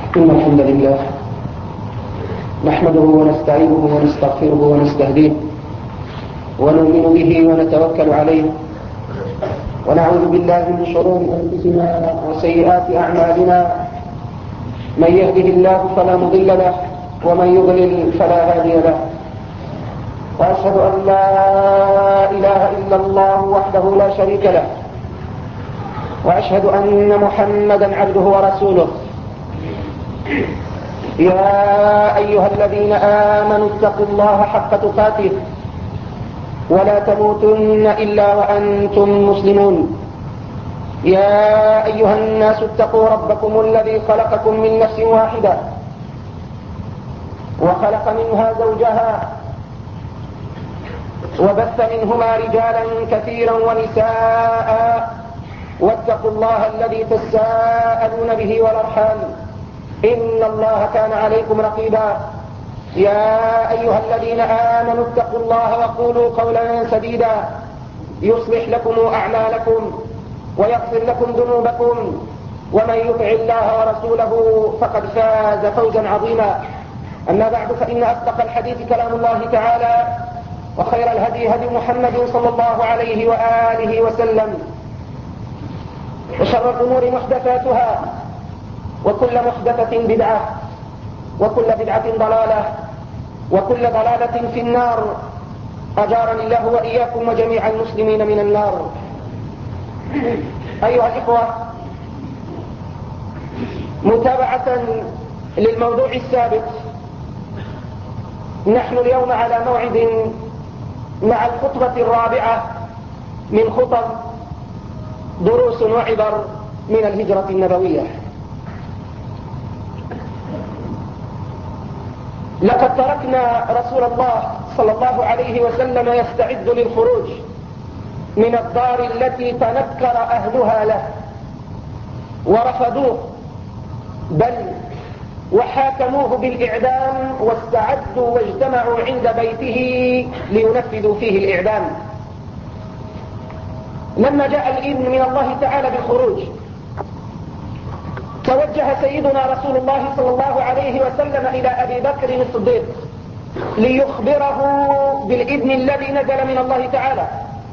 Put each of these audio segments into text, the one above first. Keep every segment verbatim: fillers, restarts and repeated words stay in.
إن الحمد لله نحمده ونستعينه ونستغفره ونستهديه ونؤمن به ونتوكل عليه ونعوذ بالله من شرور أنفسنا وسيئات أعمالنا. من يهده الله فلا مضل له ومن يضلل فلا هادي له، وأشهد أن لا إله إلا الله وحده لا شريك له، وأشهد أن محمدا عبده ورسوله. يا أيها الذين آمنوا اتقوا الله حق تقاته ولا تموتن إلا وأنتم مسلمون. يا أيها الناس اتقوا ربكم الذي خلقكم من نفس واحدة وخلق منها زوجها وبث منهما رجالا كثيرا ونساء، واتقوا الله الذي تساءلون به والأرحام إن الله كان عليكم رقيبا. يا أيها الذين آمنوا اتقوا الله وقولوا قولا سديدا يصلح لكم أعمالكم ويغفر لكم ذنوبكم، ومن يطع الله ورسوله فقد فاز فوزا عظيما. أما بعد، فإن أصدق الحديث كلام الله تعالى، وخير الهدي هدي محمد صلى الله عليه وآله وسلم، وشر الأمور محدثاتها، وكل محدثة بدعة، وكل بدعة ضلالة، وكل ضلالة في النار. أجارني الله وإياكم وجميع المسلمين من النار. أيها الإخوة، متابعة للموضوع السابق، نحن اليوم على موعد مع الخطبة الرابعة من خطب دروس وعبر من الهجرة النبوية. لقد تركنا رسول الله صلى الله عليه وسلم يستعد للخروج من الدار التي تنكر أهلها له ورفضوه، بل وحاكموه بالإعدام، واستعدوا واجتمعوا عند بيته لينفذوا فيه الإعدام. لما جاء الإذن من الله تعالى بالخروج، توجه سيدنا رسول الله صلى الله عليه وسلم إلى أبي بكر الصديق ليخبره بالإذن الذي نزل من الله تعالى.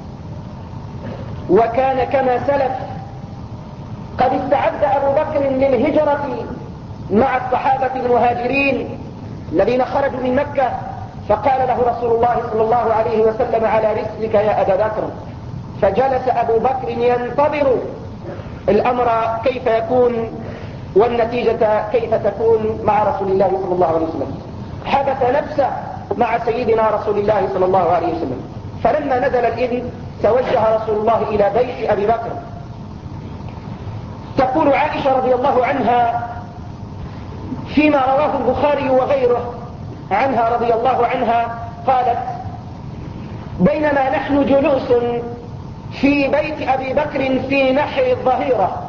وكان كما سلف قد استعد أبو بكر للهجرة مع الصحابة المهاجرين الذين خرجوا من مكة، فقال له رسول الله صلى الله عليه وسلم: على رسلك يا أبا بكر. فجلس أبو بكر ينتظر الأمر كيف يكون والنتيجة كيف تكون مع رسول الله صلى الله عليه وسلم. حبس نفسه مع سيدنا رسول الله صلى الله عليه وسلم. فلما نزل الإذن توجه رسول الله إلى بيت أبي بكر. تقول عائشة رضي الله عنها فيما رواه البخاري وغيره عنها رضي الله عنها، قالت: بينما نحن جلوس في بيت أبي بكر في نحر الظهيرة،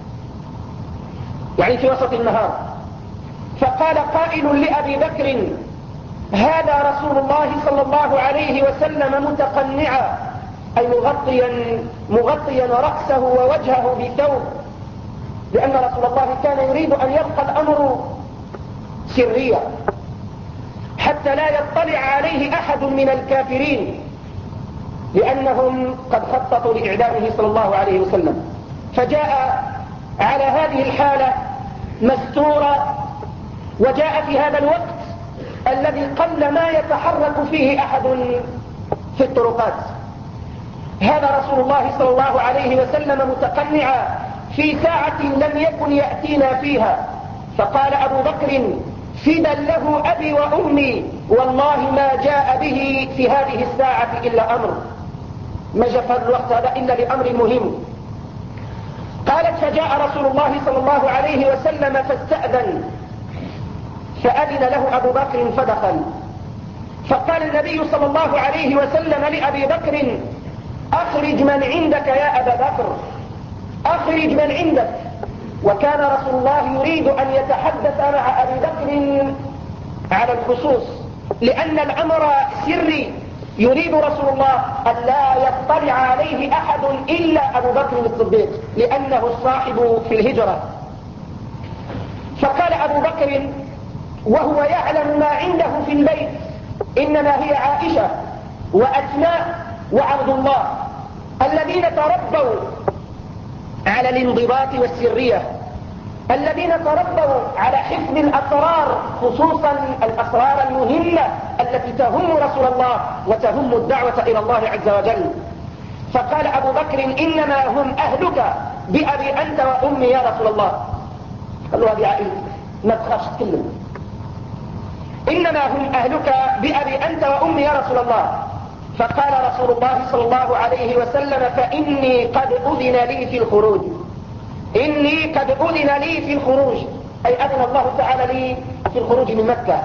يعني في وسط النهار، فقال قائل لأبي بكر: هذا رسول الله صلى الله عليه وسلم متقنعا، أي مغطيا, مغطيا رأسه ووجهه بثوب، لأن رسول الله كان يريد أن يبقى الأمر سريا حتى لا يطلع عليه أحد من الكافرين، لأنهم قد خططوا لإعدامه صلى الله عليه وسلم. فجاء على هذه الحالة مستورا، وجاء في هذا الوقت الذي قل ما يتحرك فيه أحد في الطرقات. هذا رسول الله صلى الله عليه وسلم متقنعا في ساعة لم يكن يأتينا فيها. فقال أبو بكر: فدا له أبي وأمي، والله ما جاء به في هذه الساعة إلا أمر، ما جاء في الوقت هذا إلا لأمر مهم. قالت: فجاء رسول الله صلى الله عليه وسلم فاستأذن، فأذن له أبو بكر فدخل. فقال النبي صلى الله عليه وسلم لأبي بكر: أخرج من عندك يا أبا بكر، أخرج من عندك. وكان رسول الله يريد أن يتحدث مع أبي بكر على الخصوص، لأن الأمر سري، يريد رسول الله أن لا يطلع عليه أحد إلا أبو بكر الصديق، لأنه الصاحب في الهجرة. فقال أبو أبو بكر وهو يعلم ما عنده في البيت إنما هي عائشة وأسماء وعبد الله الذين تربوا على الانضباط والسرية، الذين تربوا على حفظ الأسرار، خصوصا الأسرار المهمة التي تهم رسول الله وتهم الدعوة إلى الله عز وجل. فقال أبو بكر إنما هم أهلك بأبي أنت وأمي يا رسول الله. قال له أبي عائل ما تخافش تكلم، إنما هم أهلك بأبي أنت وأمي يا رسول الله. فقال رسول الله صلى الله عليه وسلم فإني قد أذن لي في الخروج، إني قد أذن لي في الخروج، أي أذن الله تعالى لي في الخروج من مكة.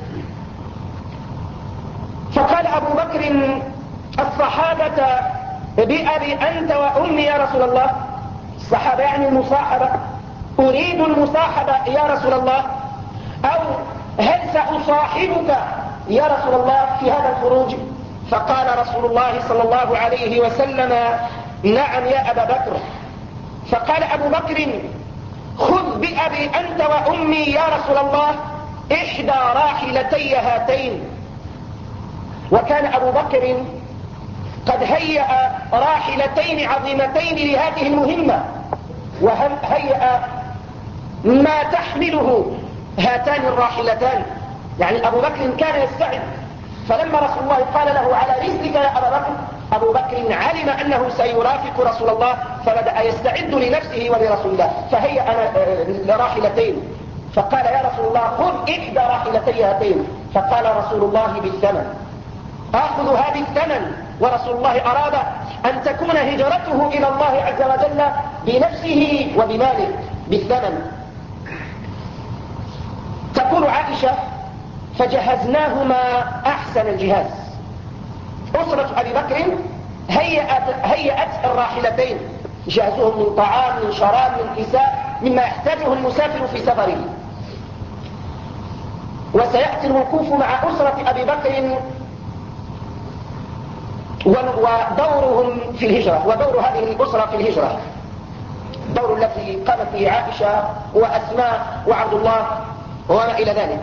فقال أبو بكر الصحابة بأبي أنت وأمي يا رسول الله، الصحابة يعني المصاحبة، أريد المصاحبة يا رسول الله، أو هل سأصاحبك يا رسول الله في هذا الخروج؟ فقال رسول الله صلى الله عليه وسلم نعم يا أبا بكر. فقال أبو بكر خذ بأبي أنت وأمي يا رسول الله إحدى راحلتي هاتين. وكان أبو بكر قد هيأ راحلتين عظيمتين لهذه المهمة، وهيأ ما تحمله هاتان الراحلتان، يعني أبو بكر كان يستعد. فلما رسول الله قال له على رسلك يا أبا بكر، أبو بكر علم أنه سيرافق رسول الله فبدأ يستعد لنفسه ولرسول الله، فهيأ راحلتين. فقال يا رسول الله خذ إحدى راحلتي هاتين. فقال رسول الله بالثمن، آخذ هذه الثمن. ورسول الله أراد أن تكون هجرته إلى الله عز وجل بنفسه وبماله بالثمن. تقول عائشة فجهزناهما أحسن الجهاز. أسرة أبي بكر هيأت, هيأت الراحلتين، جهزوهم من طعام من شراب من كساء مما يحتاجه المسافر في سفره. وسيأتي الوقوف مع أسرة أبي بكر ودورهم في الهجرة، ودور هذه الأسرة في الهجرة، الدور التي قامت به عائشة وأسماء وعبد الله وما إلى ذلك.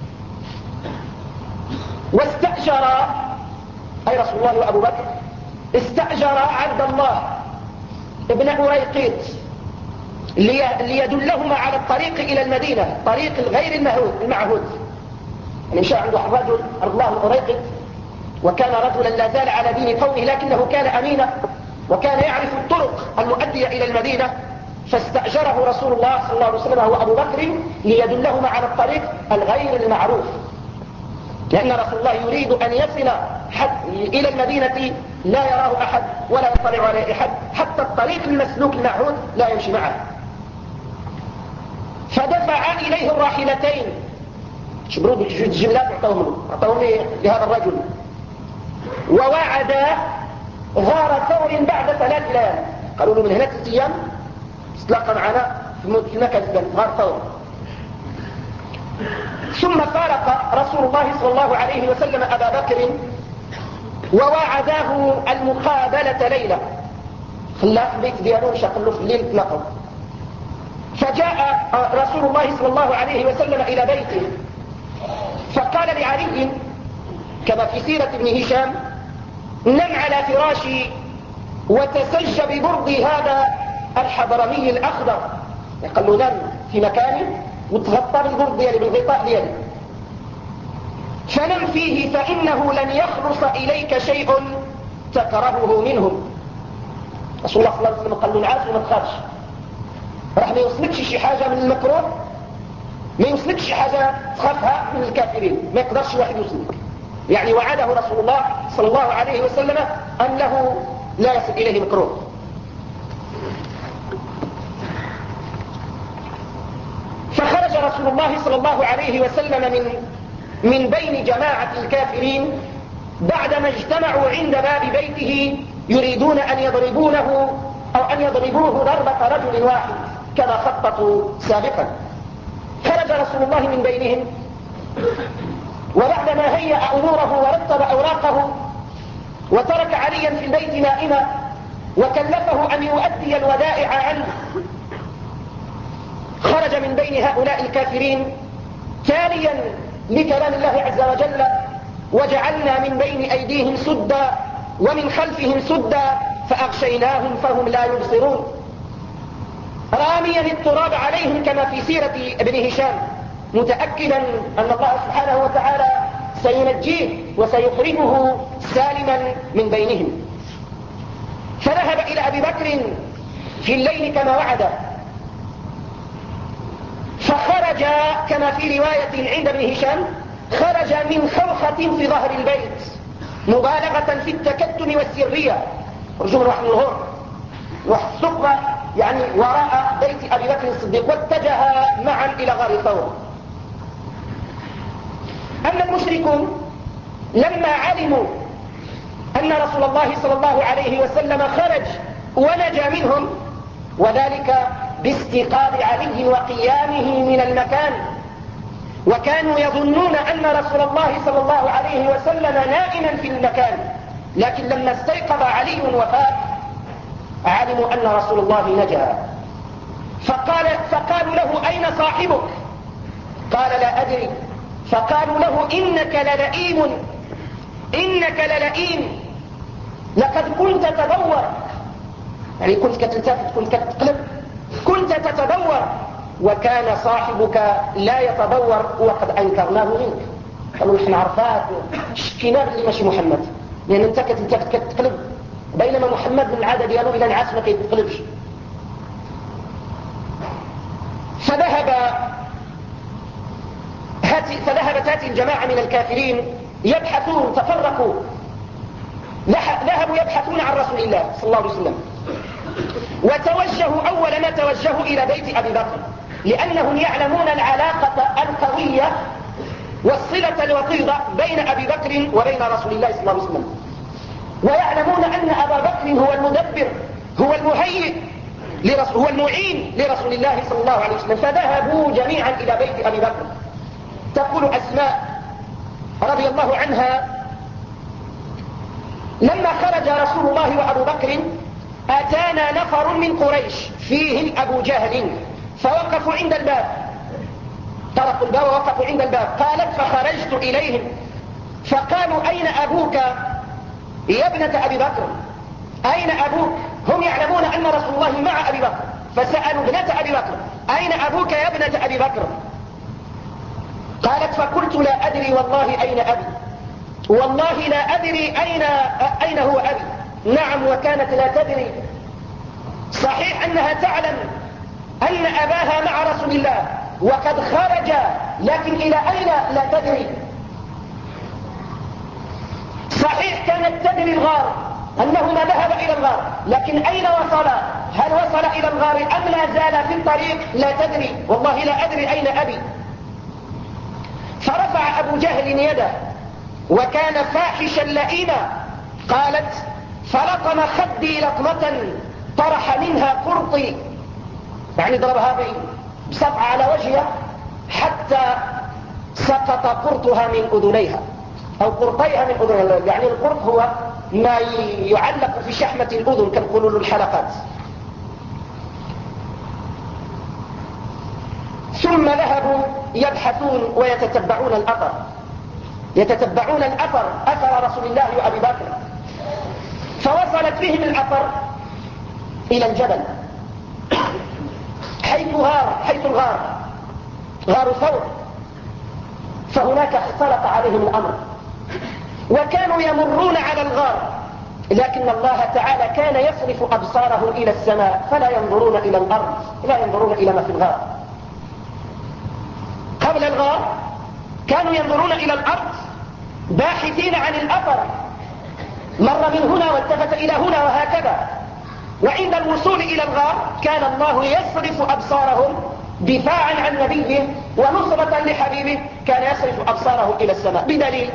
واستأجر أي رسول الله وأبو بكر استأجر عبد الله ابن أريقيط ليدلهما على الطريق إلى المدينة، طريق الغير المعهود. يعني مشى عنده رجل عبد الله بن أريقيط، وكان رجلا لا زال على دين قومه لكنه كان أمينا وكان يعرف الطرق المؤدية إلى المدينة. فاستأجره رسول الله صلى الله عليه وسلم هو أبو بكر ليدلهما على الطريق الغير المعروف، لأن رسول الله يريد أن يصل إلى المدينة لا يراه أحد ولا يطلع عليه أحد، حتى الطريق المسلوك المعهود لا يمشي معه. فدفع إليه الراحلتين، شبروا بالجملات اعطوهم اعطوهم لهذا الرجل، ووعد غار ثور بعد ثلاث ليال. قالوا له من هنا ثلاث أيام استلقى معنا في مكان غار ثور. ثم فارق رسول الله صلى الله عليه وسلم أبا بكر ووعداه المقابلة ليلة، خلاه في بيت ديالو شقل له في الليل تلاقوا. فجاء رسول الله صلى الله عليه وسلم إلى بيته فقال لعلي كما في سيرة ابن هشام نم على فراشي وتسج ببرد هذا الحضرمي الأخضر، قال له نم في مكانه وتغطى بالبرد ديالي بالغطاء ديالي، فنم فيه فإنه لن يخلص إليك شيء تكرهه منهم. رسول الله صلى الله عليه وسلم قال له نعاس وما تخافش، راح ما يوصلكش شي حاجة من المكروه، ما يوصلكش شي حاجة تخافها من الكافرين، ما يقدرش واحد يوصلك. يعني وعده رسول الله صلى الله عليه وسلم أنه لا يصل إليه مكروه. فخرج رسول الله صلى الله عليه وسلم من من بين جماعة الكافرين بعدما اجتمعوا عند باب بيته يريدون أن يضربونه أو أن يضربوه ضربة رجل واحد كما خططوا سابقا. خرج رسول الله من بينهم، وبعدما هيأ أموره ورتب أوراقه وترك عليا في البيت نائما وكلفه أن يؤدي الودائع عنه، خرج من بين هؤلاء الكافرين تاليا لكلام الله عز وجل: وجعلنا من بين أيديهم سدا ومن خلفهم سدا فأغشيناهم فهم لا يبصرون، راميا التراب عليهم كما في سيرة ابن هشام، متأكدا أن الله سبحانه وتعالى سينجيه وسيخرجه سالما من بينهم. فذهب إلى أبي بكر في الليل كما وعد، فخرج كما في رواية عند ابن هشام: خرج من خوخة في ظهر البيت مبالغة في التكتم والسرية، رجوع واحد من الغور والثقب يعني وراء بيت أبي بكر الصديق، واتجها معا إلى غار ثور. أما المشركون لما علموا أن رسول الله صلى الله عليه وسلم خرج ونجا منهم، وذلك باستيقاظ علي وقيامه من المكان، وكانوا يظنون أن رسول الله صلى الله عليه وسلم نائما في المكان، لكن لما استيقظ علي وفاق علموا أن رسول الله نجا. فقال فقالوا له: أين صاحبك؟ قال: لا أدري. فقالوا له: إنك للئيم إنك للئيم لقد كنت تدور، يعني كنت كتلتفت، كنت كتقلب، كنت تتدور، وكان صاحبك لا يتدور وقد أنكرناه منك. قالوا: نحن عرفات شكينا باللي ماشي محمد، لأن انت كتلتفت كتقلب، بينما محمد من العادة ديالو إلى نعاس ما كيتقلبش. فذهب فذهبت هذه الجماعة من الكافرين يبحثون، تفرقوا، ذهبوا يبحثون عن رسول الله صلى الله عليه وسلم، وتوجهوا أول ما توجهوا إلى بيت أبي بكر، لأنهم يعلمون العلاقة القوية والصلة الوطيدة بين أبي بكر وبين رسول الله صلى الله عليه وسلم، ويعلمون أن أبا بكر هو المدبر، هو المهيئ لرسول، هو المعين لرسول الله صلى الله عليه وسلم. فذهبوا جميعا إلى بيت أبي بكر. تقول أسماء رضي الله عنها: لما خرج رسول الله وأبو بكر أتانا نفر من قريش فيهم أبو جهل، فوقفوا عند الباب، طرقوا الباب ووقفوا عند الباب. قالت: فخرجت إليهم فقالوا: أين أبوك يا ابنة أبي بكر؟ أين أبوك؟ هم يعلمون أن رسول الله مع أبي بكر، فسألوا ابنة أبي بكر: أين أبوك يا ابنة أبي بكر؟ قالت: فقلت: لا أدري والله أين أبي، والله لا أدري أين, أين هو أبي. نعم، وكانت لا تدري. صحيح أنها تعلم أن أباها مع رسول الله وقد خرج، لكن إلى أين لا تدري. صحيح كانت تدري الغار، أنهما ذهب إلى الغار، لكن أين وصل؟ هل وصل إلى الغار أم لا زال في الطريق؟ لا تدري. والله لا أدري أين أبي. فرفع أبو جهل يده وكان فاحشا لئيما. قالت: فلطم خدي لطمة طرح منها قرطي، يعني ضربها بسبعة على وجهها حتى سقط قرطها من أذنيها أو قرطيها من أذنيها. يعني القرط هو ما يعلق في شحمة الأذن كالقلول الحلقات. ثم ذهبوا يبحثون ويتتبعون الأثر، يتتبعون الأثر، أثر رسول الله وأبي بكر. فوصلت بهم الأثر إلى الجبل حيث غار حيث الغار غار ثور. فهناك اختلط عليهم الأمر، وكانوا يمرون على الغار، لكن الله تعالى كان يصرف أبصارهم إلى السماء فلا ينظرون إلى الأرض، لا ينظرون إلى ما في الغار. قبل الغار كانوا ينظرون إلى الأرض باحثين عن الأثر، مر من هنا والتفت إلى هنا وهكذا. وعند الوصول إلى الغار كان الله يصرف أبصارهم دفاعا عن نبيه ونصرة لحبيبه، كان يصرف أبصارهم إلى السماء. بدليل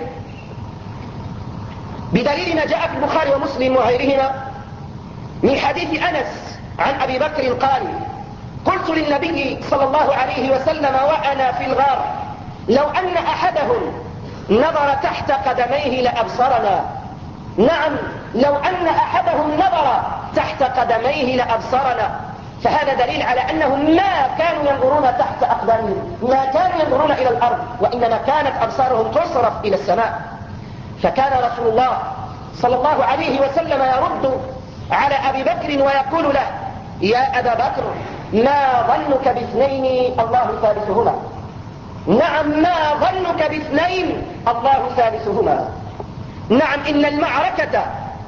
بدليل ما جاء في البخاري ومسلم وغيرهما من حديث أنس عن أبي بكر قال: قلت للنبي صلى الله عليه وسلم وأنا في الغار: لو أن أحدهم نظر تحت قدميه لأبصرنا. نعم، لو أن أحدهم نظر تحت قدميه لأبصرنا. فهذا دليل على أنهم ما كانوا ينظرون تحت أقدامهم، ما كانوا ينظرون إلى الأرض، وإنما كانت أبصارهم تصرف إلى السماء. فكان رسول الله صلى الله عليه وسلم يرد على أبي بكر ويقول له: يا أبا بكر، ما ظنك باثنين الله ثالثهما؟ نعم، ما ظنك باثنين الله ثالثهما؟ نعم، إن المعركة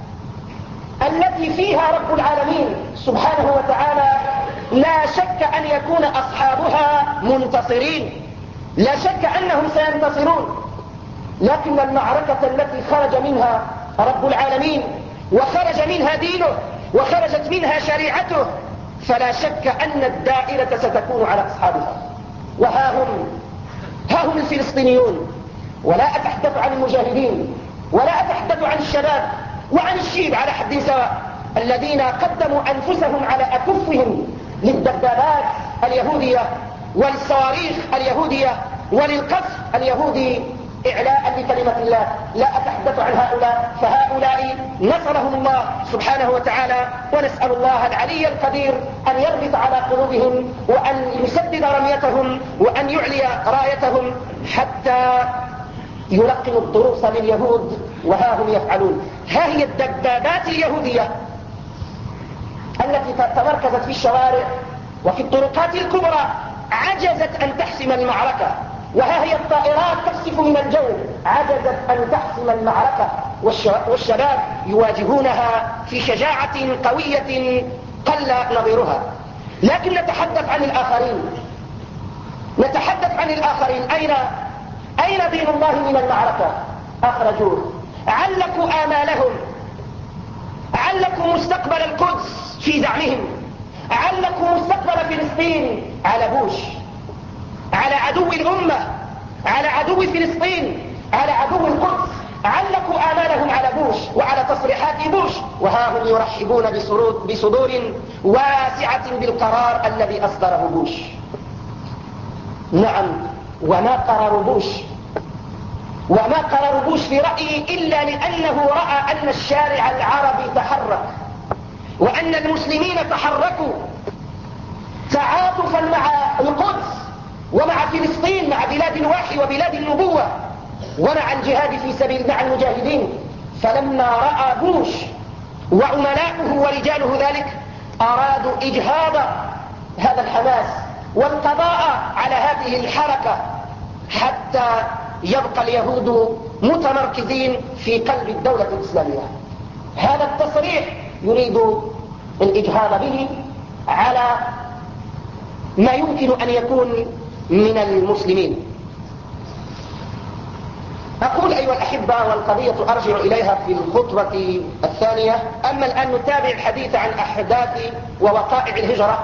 التي فيها رب العالمين سبحانه وتعالى لا شك أن يكون أصحابها منتصرين، لا شك أنهم سينتصرون، لكن المعركة التي خرج منها رب العالمين وخرج منها دينه وخرجت منها شريعته فلا شك أن الدائرة ستكون على أصحابها. وها هم ها هم الفلسطينيون، ولا أتحدث عن المجاهدين ولا أتحدث عن الشباب وعن الشيب على حد سواء، الذين قدموا أنفسهم على أكفهم للدبابات اليهودية وللصواريخ اليهودية وللقصف اليهودي إعلاء لكلمة الله. لا أتحدث عن هؤلاء، فهؤلاء نصرهم الله سبحانه وتعالى، ونسأل الله العلي القدير أن يربط على قلوبهم وأن يسدد رميتهم وأن يعلي رايتهم حتى يلقنوا الدروس لليهود، وها هم يفعلون. ها هي الدبابات اليهودية التي تمركزت في الشوارع وفي الطرقات الكبرى عجزت أن تحسم المعركة، وها هي الطائرات تقصف من الجو عجزت أن تحسم المعركة، والشباب يواجهونها في شجاعة قوية قل نظيرها. لكن نتحدث عن الآخرين، نتحدث عن الآخرين. أين أين دين الله من المعركة؟ أخرجوه، علقوا آمالهم، علقوا مستقبل القدس في زعمهم، علقوا مستقبل فلسطين على بوش، على عدو الأمة، على عدو فلسطين، على عدو القدس، علقوا آمالهم على بوش وعلى تصريحات بوش، وها هم يرحبون بصدور واسعة بالقرار الذي أصدره بوش. نعم، وما قرار بوش وما قرار بوش في رأيي إلا لأنه رأى أن الشارع العربي تحرك وأن المسلمين تحركوا تعاطفا مع القدس ومع فلسطين، مع بلاد الوحي وبلاد النبوة ومع الجهاد في سبيل مع المجاهدين. فلما رأى بوش وعملاؤه ورجاله ذلك أرادوا إجهاض هذا الحماس والقضاء على هذه الحركة حتى يبقى اليهود متمركزين في قلب الدولة الإسلامية. هذا التصريح يريد الإجهاض به على ما يمكن أن يكون من المسلمين. أقول أيها الأحبة، والقضية أرجع إليها في الخطبة الثانية. أما الآن نتابع الحديث عن أحداث ووقائع الهجرة.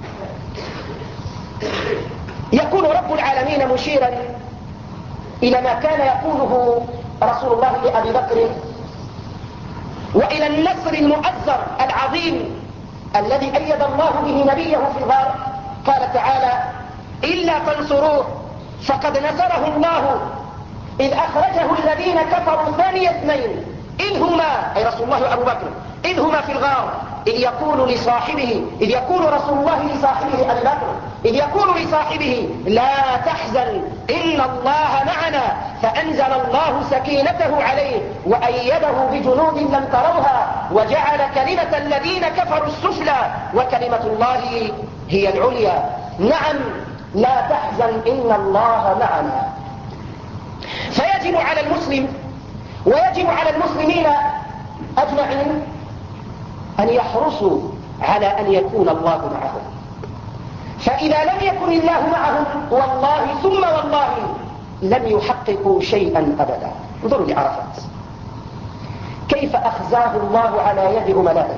يقول رب العالمين مشيرا إلى ما كان يقوله رسول الله لأبي بكر وإلى النصر المؤزر العظيم الذي أيد الله به نبيه في الغار. قال تعالى: إلا تنصروه فقد نصره الله إذ أخرجه الذين كفروا ثاني اثنين إذ هما، أي رسول الله وأبو بكر، إذ هما في الغار إذ يقول لصاحبه إذ يقول رسول الله لصاحبه أبي بكر إذ يقول لصاحبه: لا تحزن إن الله معنا، فأنزل الله سكينته عليه وأيده بجنود لم تروها وجعل كلمة الذين كفروا السفلى وكلمة الله هي العليا. نعم، لا تحزن إن الله معنا. فيجب على المسلم ويجب على المسلمين أجمعين أن يحرصوا على أن يكون الله معهم، فإذا لم يكن الله معهم والله ثم والله لم يحققوا شيئا أبدا. انظروا لعرفات كيف أخزاه الله على يد ملائكته.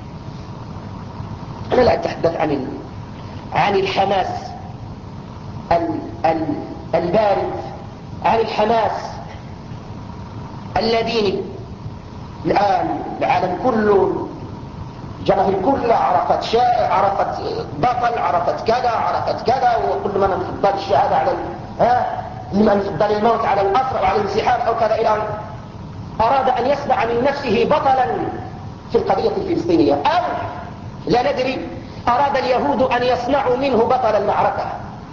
أنا لا أتحدث عن ال... عن الحماس ال... ال... البارد، عن الحماس الذي الآن العالم كله، جماهير كلها عرفت شائع، عرفت بطل، عرفت كذا، عرفت كذا، وكل من يفضل الشهادة على ها لمن يفضل الموت على الأسرى وعلى الانسحاب أو كذا إلى أن أراد أن يصنع من نفسه بطلا في القضية الفلسطينية، أو لا ندري أراد اليهود أن يصنعوا منه بطل المعركة.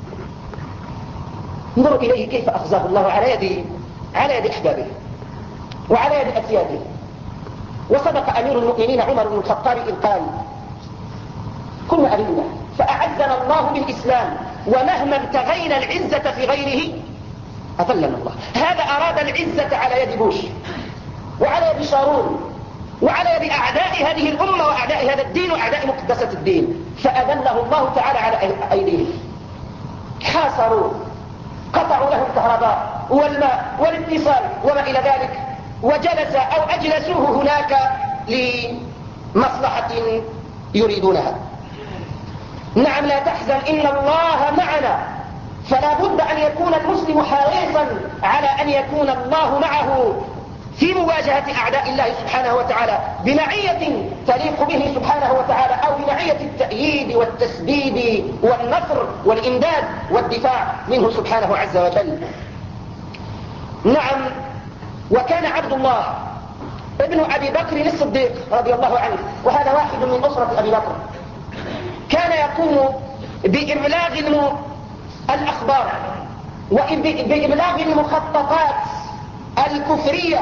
انظروا إليه كيف أخزاه الله على يد على يد أحبابه وعلى يد أسياده. وصدق أمير المؤمنين عمر بن الخطاب إذ قال: كنا أذلة فأعزنا الله بالإسلام، ومهما ابتغينا العزة في غيره أذلنا الله. هذا أراد العزة على يد بوش وعلى يد شارون وعلى يد أعداء هذه الأمة وأعداء هذا الدين وأعداء مقدسة الدين، فأذله الله تعالى على أيديهم. حاصروا، قطعوا له الكهرباء والماء والاتصال وما إلى ذلك، وجلس أو أجلسوه هناك لمصلحة يريدونها. نعم، لا تحزن إن الله معنا. فلا بد أن يكون المسلم حريصا على أن يكون الله معه في مواجهة أعداء الله سبحانه وتعالى بمعية تليق به سبحانه وتعالى، أو بمعية التأييد والتسديد والنصر والإمداد والدفاع منه سبحانه عز وجل. نعم، وكان عبد الله ابن أبي بكر الصديق رضي الله عنه، وهذا واحد من أسرة أبي بكر، كان يقوم بإبلاغ الأخبار وبإبلاغ المخططات الكفرية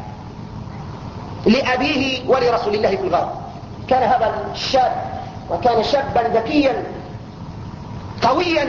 لأبيه ولرسول الله في الغار. كان هذا الشاب، وكان شابا ذكيا قويا،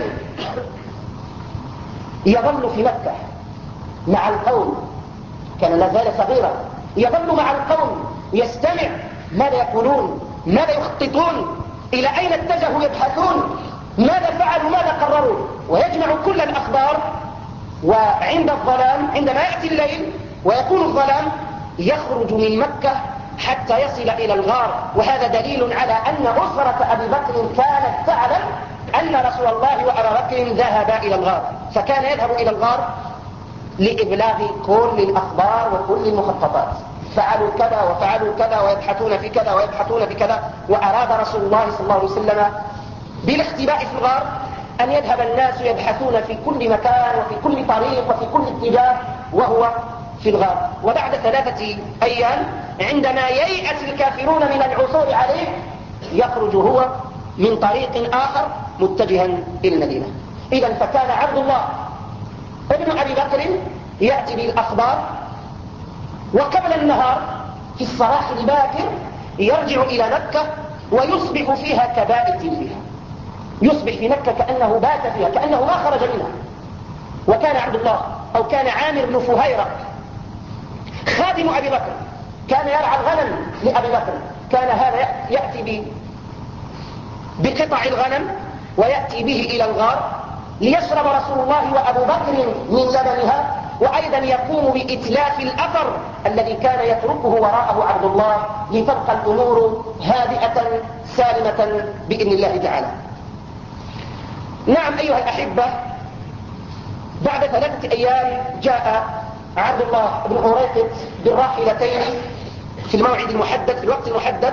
يظل في مكة مع القوم، كان لا زال صغيرا، يظل مع القوم يستمع ماذا يقولون، ماذا يخططون، إلى أين اتجهوا يبحثون، ماذا فعلوا، ماذا قرروا، ويجمع كل الأخبار. وعند الظلام، عندما يأتي الليل ويكون الظلام، يخرج من مكة حتى يصل إلى الغار. وهذا دليل على أن أسرة أبي بكر كانت تعلم أن رسول الله وأبا بكر ذهبا إلى الغار، فكان يذهب إلى الغار لإبلاغ كل الأخبار وكل المخططات. فعلوا كذا وفعلوا كذا ويبحثون في كذا ويبحثون في كذا. وأراد رسول الله صلى الله عليه وسلم بالاختباء في الغار أن يذهب الناس يبحثون في كل مكان وفي كل طريق وفي كل اتجاه وهو في الغار. وبعد ثلاثة أيام عندما ييأس الكافرون من العثور عليه، يخرج هو من طريق آخر متجها إلى المدينة. إذن فكان عبد الله ابن أبي بكر يأتي بالأخبار، وقبل النهار في الصباح الباكر يرجع إلى مكة ويصبح فيها كبائت فيها، يصبح في مكة كأنه بات فيها، كأنه ما خرج منها. وكان عبد الله أو كان عامر بن فهيرة خادم أبي بكر، كان يرعى الغنم لأبي بكر. كان هذا يأتي بقطع الغنم ويأتي به إلى الغار ليشرب رسول الله وأبو بكر من لبنها، وأيضا يقوم بإتلاف الأثر الذي كان يتركه وراءه عبد الله، لتبقى الأمور هادئة سالمة بإذن الله تعالى. نعم أيها الأحبة، بعد ثلاثة أيام جاء عبد الله بن أريقط بالراحلتين في الموعد المحدد، في الوقت المحدد،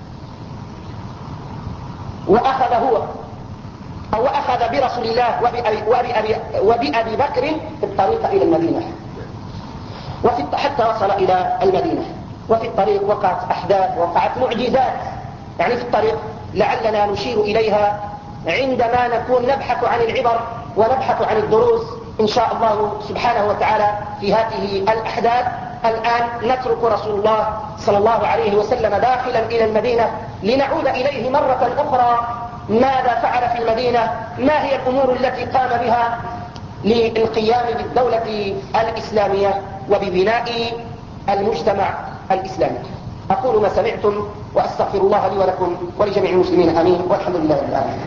وأخذ هو أو أخذ برسول الله وبأبي, وبأبي, وبأبي بكر في الطريق إلى المدينة، وفي حتى وصل إلى المدينة. وفي الطريق وقعت أحداث، وقعت معجزات يعني في الطريق لعلنا نشير إليها عندما نكون نبحث عن العبر ونبحث عن الدروس إن شاء الله سبحانه وتعالى في هذه الأحداث. الآن نترك رسول الله صلى الله عليه وسلم داخلا إلى المدينة لنعود إليه مرة أخرى. ماذا فعل في المدينة؟ ما هي الأمور التي قام بها للقيام بالدولة الإسلامية وببناء المجتمع الإسلامي؟ أقول ما سمعتم وأستغفر الله لي ولكم ولجميع المسلمين، آمين، والحمد لله رب العالمين.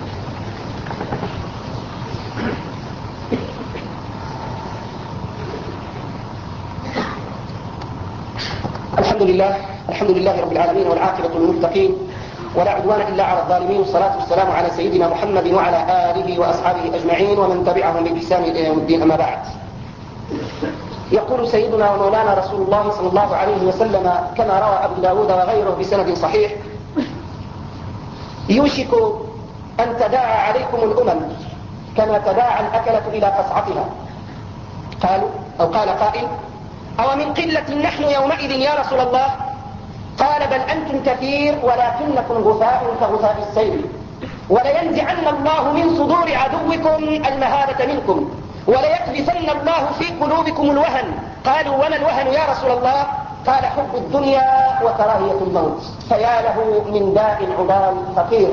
الحمد لله الحمد لله رب العالمين، والعاقبة للمتقين، ولا عدوان إلا على الظالمين، والصلاة والسلام على سيدنا محمد وعلى آله وأصحابه أجمعين ومن تبعهم بإحسان إلى يوم الدين. أما بعد، يقول سيدنا ومولانا رسول الله صلى الله عليه وسلم كما روى أبو داود وغيره بسند صحيح: يوشك أن تداعى عليكم الأمم كما تداعى الأكلة إلى قصعتها. قالوا أو قال قائل: أو من قلة نحن يومئذ يا رسول الله؟ قال: بل أنتم كثير ولكنكم غثاء كغثاء السيل. ولينزعن الله من صدور عدوكم المهابة منكم وليكبسن الله في قلوبكم الوهن. قالوا وما الوهن يا رسول الله؟ قال حب الدنيا وكراهية الموت. فيا له من داء عضال خطير.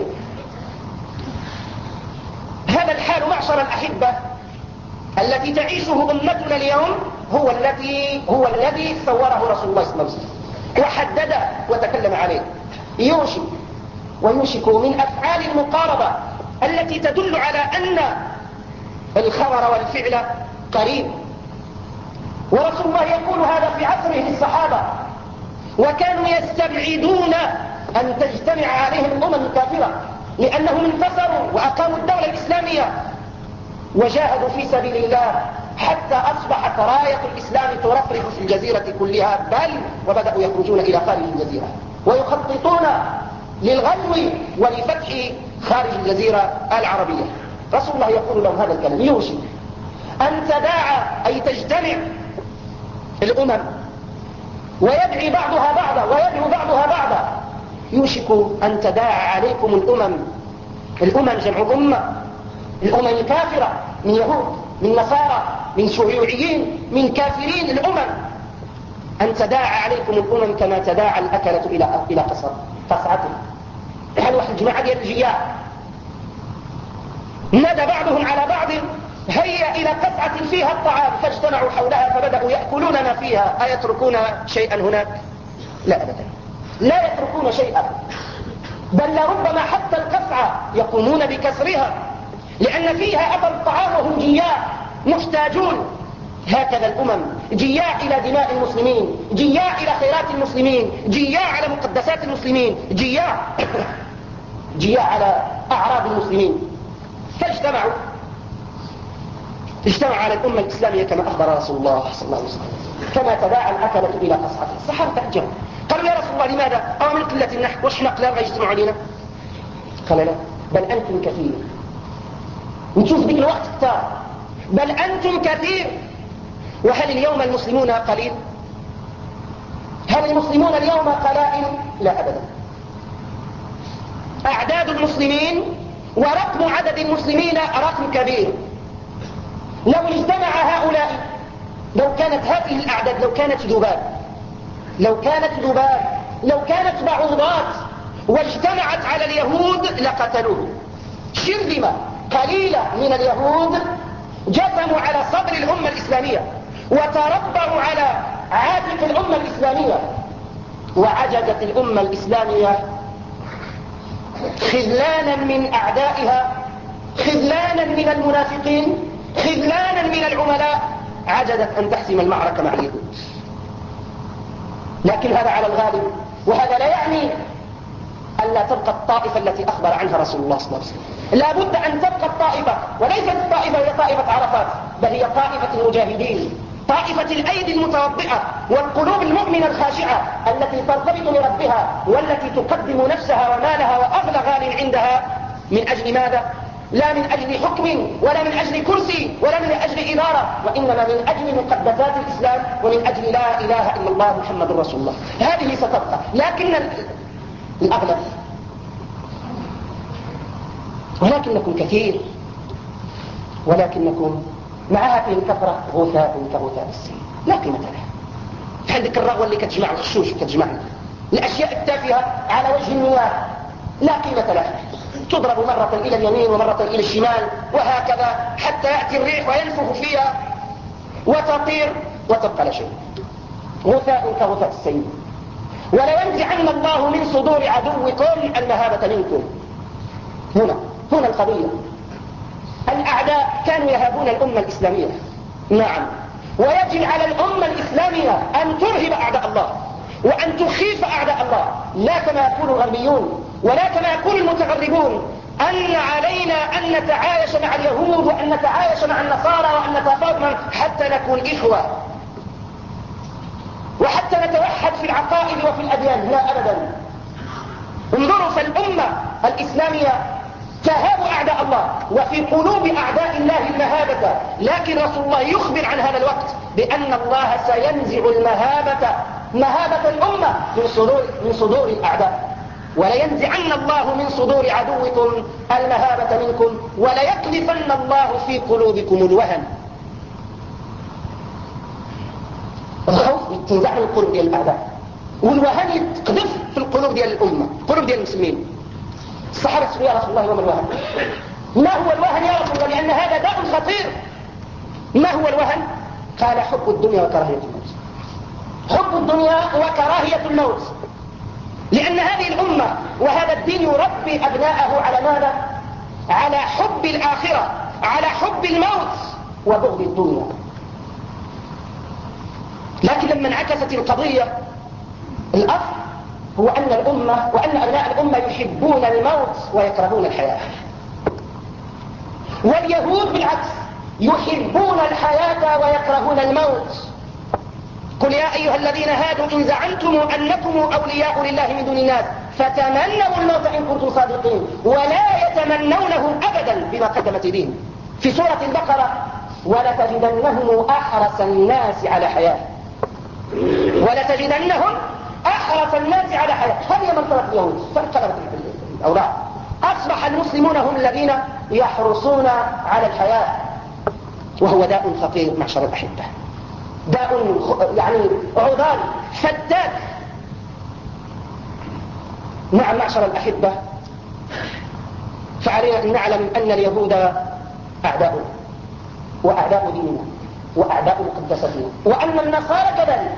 هذا الحال معشر الأحبة التي تعيشه أمتنا اليوم هو الذي هو الذي صوره رسول الله صلى الله عليه وسلم وحدد وتكلم عليه. يوشك ويوشك من أفعال المقاربة التي تدل على أن الخبر والفعل قريب. ورسول الله يقول هذا في عصره للصحابة وكانوا يستبعدون أن تجتمع عليهم الأمم الكافرة لأنهم انتصروا وأقاموا الدولة الإسلامية وجاهدوا في سبيل الله حتى أصبحت راية الإسلام ترفرف في الجزيرة كلها، بل وبدأوا يخرجون إلى خارج الجزيرة ويخططون للغزو ولفتح خارج الجزيرة العربية. رسول الله يقول لهم هذا الكلام: يوشك أن تداعى أي تجتمع الأمم ويدعي بعضها بعضا ويدعو بعضها بعضا. يوشك أن تداعى عليكم الأمم. الأمم جمع أمة، الأمم الكافرة من يهود من نصارى من شيوعيين من كافرين. الأمم أن تداعى عليكم الأمم كما تداعى الأكلة إلى إلى قصر قصعته. هل واحد الجماعة ديال الجياع نادى بعضهم على بعض: هيا إلى قصعة فيها الطعام، فاجتمعوا حولها فبدأوا يأكلون ما فيها. أيتركون شيئا هناك؟ لا أبدا، لا يتركون شيئا، بل لربما حتى القصعة يقومون بكسرها لأن فيها أكل الطعام وهم جياع محتاجون. هكذا الأمم جياع إلى دماء المسلمين، جياع إلى خيرات المسلمين، جياع على مقدسات المسلمين، جياع جياع على أعراض المسلمين. فاجتمعوا اجتمع على الأمة الإسلامية كما أخبر رسول الله صلى الله عليه وسلم كما تداعى الأكلة إلى قصعته. الصحابة تعجبوا قالوا: يا رسول الله لماذا؟ أو من قلة النحو واش حنا قلال غيجتمعوا علينا؟ قال: لا، بل أنتم كثير. نشوف ذيك الوقت كتار، بل أنتم كثير. وهل اليوم المسلمون قليل؟ هل المسلمون اليوم قلائل؟ لا أبدا. أعداد المسلمين ورقم عدد المسلمين رقم كبير. لو اجتمع هؤلاء، لو كانت هذه الأعداد لو كانت ذباب لو كانت ذباب لو كانت بعوضات واجتمعت على اليهود لقتلوه. شرذمة قليلة من اليهود جثموا على صدر الأمة الإسلامية وتربعوا على عاتق الأمة الإسلامية، وعجزت الأمة الإسلامية خذلانا من أعدائها، خذلانا من المنافقين، خذلانا من العملاء، عجزت أن تحسم المعركة مع اليهود. لكن هذا على الغالب، وهذا لا يعني أن لا تبقى الطائفة التي أخبر عنها رسول الله صلى الله عليه وسلم. لا بد أن تبقى الطائفة، وليست الطائفة هي طائفة عرفات، بل هي طائفة المجاهدين، طائفة الأيدي المتوضئة والقلوب المؤمنة الخاشعة التي ترتبط بربها والتي تقدم نفسها ومالها وأغلى غال عندها. من أجل ماذا؟ لا من أجل حكم ولا من أجل كرسي ولا من أجل إدارة، وإنما من أجل مقدسات الإسلام ومن أجل لا إله إلا الله محمد رسول الله. هذه ستبقى، لكن الأغلب ولكنكم كثير، ولكنكم مع هذه الكثرة غثاء كغثاء السيل لا قيمة لها. عندك الرغوة اللي كتجمع الخشوش وكتجمع الأشياء التافهة على وجه المياه لا قيمة لها، تضرب مرة إلى اليمين ومرة إلى الشمال وهكذا حتى يأتي الريح وينفخ فيها وتطير وتبقى لا شيء. غثاء كغثاء السيل. ولينزعن الله من صدور عدوكم المهابة منكم. هنا هنا القضية. الأعداء كانوا يهابون الأمة الإسلامية، نعم، ويجب على الأمة الإسلامية أن ترهب أعداء الله وأن تخيف أعداء الله، لا كما يقول الغربيون ولا كما يقول المتغربون أن علينا أن نتعايش مع اليهود وأن نتعايش مع النصارى وأن نتفاهم حتى نكون إخوة وحتى نتوحد في العقائد وفي الأديان. لا أبدا. انظروا، فالأمة الإسلامية تهاب أعداء الله وفي قلوب أعداء الله المهابة، لكن رسول الله يخبر عن هذا الوقت بأن الله سينزع المهابة مهابة الأمة من صدور, من صدور الأعداء. ولينزعن الله من صدور عدوكم المهابة منكم وليقذفن الله في قلوبكم الوهن. الخوف يتنزع من القلوب ديال الأعداء، والوهن يتقذف في القلوب ديال الأمة، القلوب ديال المسلمين. الصحابة سألوا يا رسول الله وما الوهن؟ ما هو الوهن يا رسول الله؟ لأن هذا داء خطير. ما هو الوهن؟ قال حب الدنيا وكراهية الموت. حب الدنيا وكراهية الموت، لأن هذه الأمة وهذا الدين يربي أبناءه على ماذا؟ على حب الآخرة، على حب الموت وبغض الدنيا. لكن لما انعكست القضية، الأصل هو أن الأمة وأن أبناء الأمة يحبون الموت ويكرهون الحياة، واليهود بالعكس يحبون الحياة ويكرهون الموت. قل يا أيها الذين هادوا إن زعمتم أنكم أولياء لله من دون الناس فتمنوا الموت إن كنتم صادقين ولا يتمنونه أبدا بما قدمت يديهم. في سورة البقرة ولتجدنهم أحرص الناس على حياة، ولتجدنهم أحرص الناس على حياة. هذه منطقة اليهود فانقلبت الأوضاع، أصبح المسلمون هم الذين يحرصون على الحياة، وهو داء خطير معشر الأحبة، داء يعني عضال فتاك. نعم معشر الأحبة، فعلينا أن نعلم أن اليهود أعداؤنا وأعداء ديننا وأعداء مقدستنا، وأن النصارى كذلك.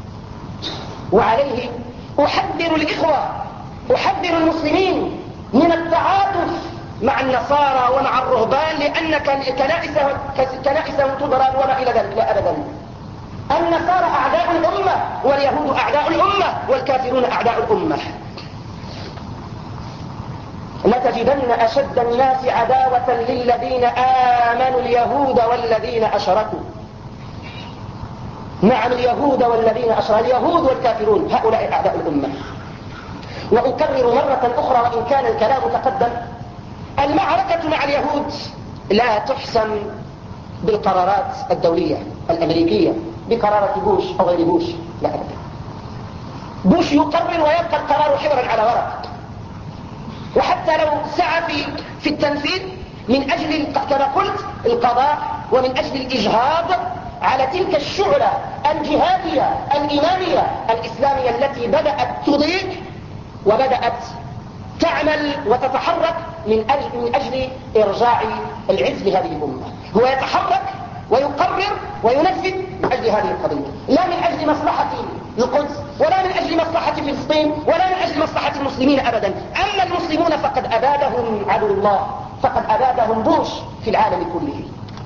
وعليه أحذر الإخوة، أحذر المسلمين من التعاطف مع النصارى ومع الرهبان، لأن كنائسهم تضرب وما إلى ذلك. لا أبدا، النصارى أعداء الأمة واليهود أعداء الأمة والكافرون أعداء الأمة. لتجدن أشد الناس عداوة للذين آمنوا اليهود والذين أشركوا. نعم اليهود والذين أشركوا، اليهود والكافرون هؤلاء أعداء الأمة. وأكرر مرة أخرى وإن كان الكلام تقدم، المعركة مع اليهود لا تحسم بالقرارات الدولية الأمريكية، بقرارة بوش أو غير بوش، لا أبدا. بوش يقرر ويبقى القرار حبرا على ورق، وحتى لو سعى في, في التنفيذ من أجل كما قلت القضاء ومن أجل الإجهاض على تلك الشعلة الجهادية الإيمانية الإسلامية التي بدأت تضيء وبدأت تعمل وتتحرك من أجل, من أجل إرجاع العز لهذه الأمة. هو يتحرك ويقرر وينفذ من أجل هذه القضية، لا من أجل مصلحة القدس ولا من أجل مصلحة فلسطين ولا من أجل مصلحة المسلمين أبدا. أما المسلمون فقد أبادهم عدو الله، فقد أبادهم بوش في العالم كله.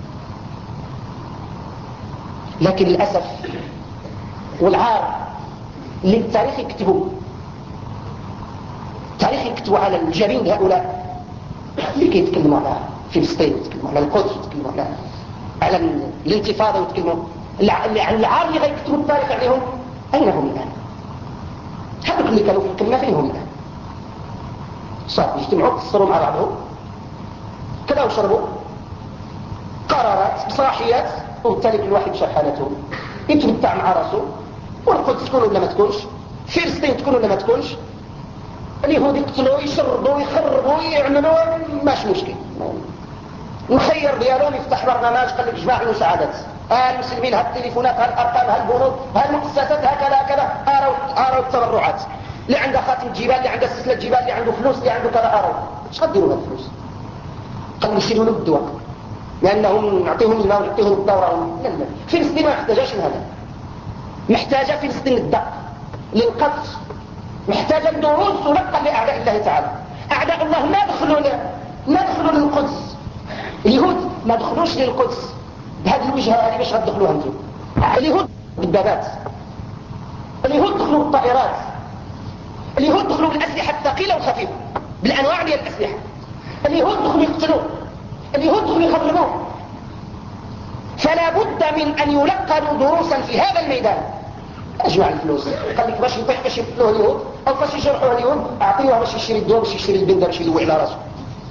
لكن للأسف والعار للتاريخ يكتبوا التاريخ يكتبوا على الجبين هؤلاء اللي كيتكلموا على فلسطين، يتكلموا على القدس، يتكلموا على على الانتفاضة، ويتكلموا عن العار اللي غيكتبوا التاريخ عليهم. أين هم الآن؟ هذول اللي كانوا في الكلمة فين هم الآن؟ صار يجتمعوا تصروا مع بعضهم كذا وشربوا قرارات بصلاحيات، وبالتالي كل واحد شاف حالته يتمتع مع راسه. والقدس تكون ولا ما تكونش، فلسطين تكون ولا ما تكونش، اليهود يقتلوا يشربوا يخربوا يعملوا، ماش مشكل. المخير ديالهم يفتح برنامج قال لك جماع المساعدات، ها المسلمين، ها التليفونات، ها الارقام، ها البنوك، ها المؤسسات، هكذا هكذا، اراو اراو التبرعات. اللي عنده خاتم جبال، اللي عنده سلسله جبال، اللي عنده فلوس، اللي عنده كذا، اراو اش غديروا بهذه الفلوس؟ قال نشيلوا له الدواء لانهم نعطيهم الماء ونعطيهم الدوره. لا لا، فلسطين ما محتاجاش من هذا، محتاجه فلسطين الدق للقتل، محتاجه الدروس تلقى لاعداء الله تعالى. اعداء الله ما دخلوا ما دخلوا للقدس، اليهود ما دخلوش للقدس بهذه الوجهه هذه باش غتدخلوها انتم. اليهود بالدبابات، اليهود دخلوا بالطائرات، اليهود دخلوا بالاسلحه الثقيله والخفيفه، بالانواع ديال الاسلحه. اليهود دخلوا يقتلوا، اليهود دخلوا يخربوا. فلا بد من ان يلقنوا دروسا في هذا الميدان. اجمع الفلوس، قال لك باش يطيح باش يقتلوه اليهود او باش يجرحوه اليهود، اعطيوها باش يشري الدواء، باش يشري البنده، باش يدوي على راسه.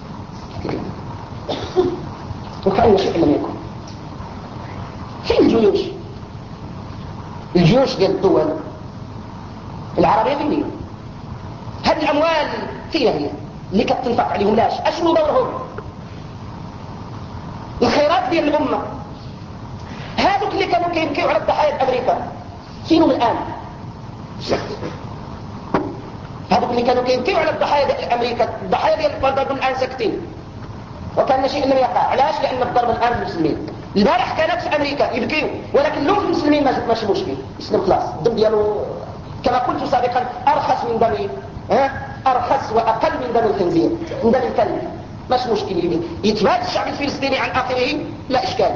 وكأن شيء لم يكن. فين الجيوش؟ الجيوش ديال الدول العربية فين هي؟ هذه الأموال فيها هي اللي كتنفق عليهم لاش أشنو دورهم؟ الخيرات ديال الأمة. هذوك اللي كانوا كيبكيوا على الضحايا أمريكا فينهم الآن؟ هذوك اللي كانوا كيبكيوا على الضحايا ديال أمريكا، الضحايا ديال الضرب الآن ساكتين، وكان شيء لم يقع. علاش؟ لأن الضرب الآن في المسلمين. البارح كانت في أمريكا يبكيوا، ولكن لهم في المسلمين ماشي مشكل، مسلم خلاص الدم ديالو كما قلت سابقا أرخص من دم ها أرخص وأقل من دم الخنزير، من دم الكلب، ماشي مشكل. يتماد الشعب الفلسطيني عن آخره لا إشكال.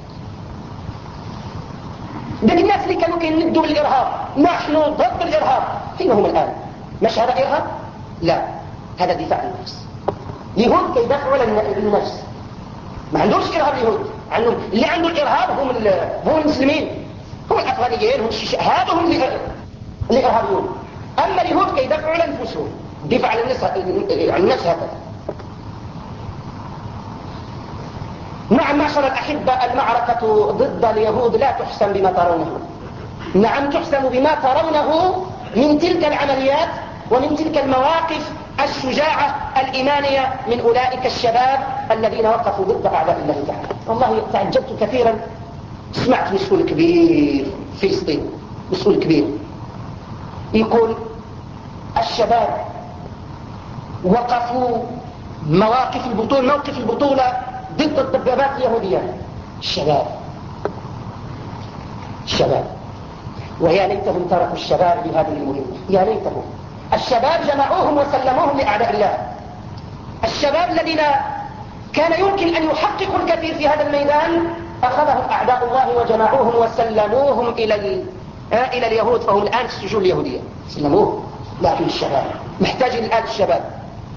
ذاك الناس اللي كانوا كيندوا بالإرهاب، نحن ضد الإرهاب، فين هم الآن؟ مش هذا إرهاب؟ لا، هذا دفاع عن النفس. اليهود كيدافعوا على النفس، ما عندهمش إرهاب اليهود، عندهم اللي عنده الإرهاب هم هم المسلمين، هم الأفغانيين، هم الشيشان، هذا هم الإرهابيون. أما اليهود كيدافعوا على أنفسهم، دفاع عن النفس، عن النفس هكذا. نعم معشر الأحبة، المعركة ضد اليهود لا تحسم بما ترونه، نعم تحسم بما ترونه من تلك العمليات ومن تلك المواقف الشجاعة الإيمانية من أولئك الشباب الذين وقفوا ضد أعداء الله تعالى. والله تعجبت كثيرا، سمعت مسؤول كبير في فلسطين، مسؤول كبير يقول الشباب وقفوا مواقف البطولة، موقف البطولة ضد الضبابات اليهودية. الشباب الشباب ويا ليتهم تركوا الشباب لهذه المهمة، يا ليتهم. الشباب جمعوهم وسلموهم لأعداء الله. الشباب الذين كان يمكن أن يحققوا الكثير في هذا الميدان أخذهم أعداء الله وجمعوهم وسلموهم إلى ال... إلى اليهود، فهم الآن في السجون اليهودية، سلموهم. لكن الشباب محتاجين الآن الشباب.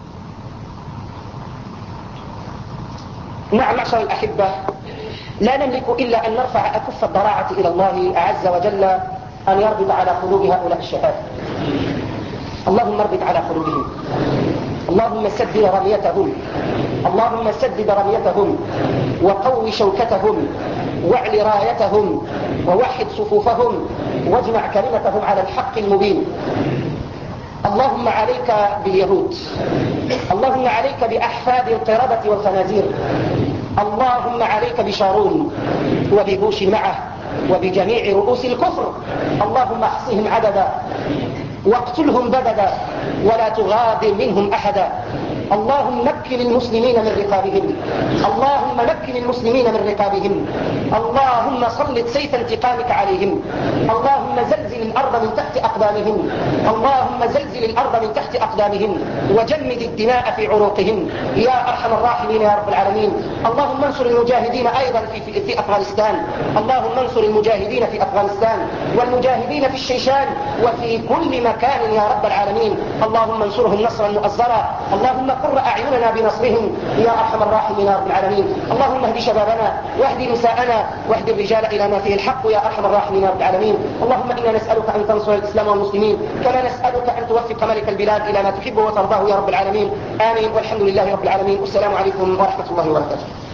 نعم معشر الأحبة، لا نملك إلا أن نرفع أكف الضراعة إلى الله عز وجل أن يربط على قلوب هؤلاء الشباب. اللهم اربط على قلوبهم، اللهم سدد رميتهم، اللهم سدد رميتهم وقو شوكتهم واعل رايتهم ووحد صفوفهم واجمع كلمتهم على الحق المبين. اللهم عليك باليهود، اللهم عليك بأحفاد القردة والخنازير، اللهم عليك بشارون وببوش معه وبجميع رؤوس الكفر. اللهم احصهم عددا واقتلهم بددا ولا تغادر منهم أحدا. اللهم مكن المسلمين من رقابهم، اللهم مكن المسلمين من رقابهم. اللهم سلط سيف انتقامك عليهم. اللهم زلزل الأرض من تحت أقدامهم، اللهم زلزل الأرض من تحت أقدامهم وجمد الدماء في عروقهم يا أرحم الراحمين يا رب العالمين. اللهم انصر المجاهدين أيضا في, في, في أفغانستان، اللهم انصر المجاهدين في أفغانستان والمجاهدين في الشيشان وفي كل مكان يا رب العالمين. اللهم انصرهم نصرا مؤزرا، اللهم قر أعيننا بنصرهم يا أرحم الراحمين يا رب العالمين. اللهم اهد شبابنا واهد نساءنا واهد الرجال إلى ما فيه الحق يا أرحم الراحمين يا رب العالمين. اللهم إنا نسألك أن تنصر الإسلام والمسلمين، كما نسألك أن توفق ملك البلاد إلى ما تحب وترضاه يا رب العالمين. آمين والحمد لله رب العالمين. والسلام عليكم ورحمة الله وبركاته.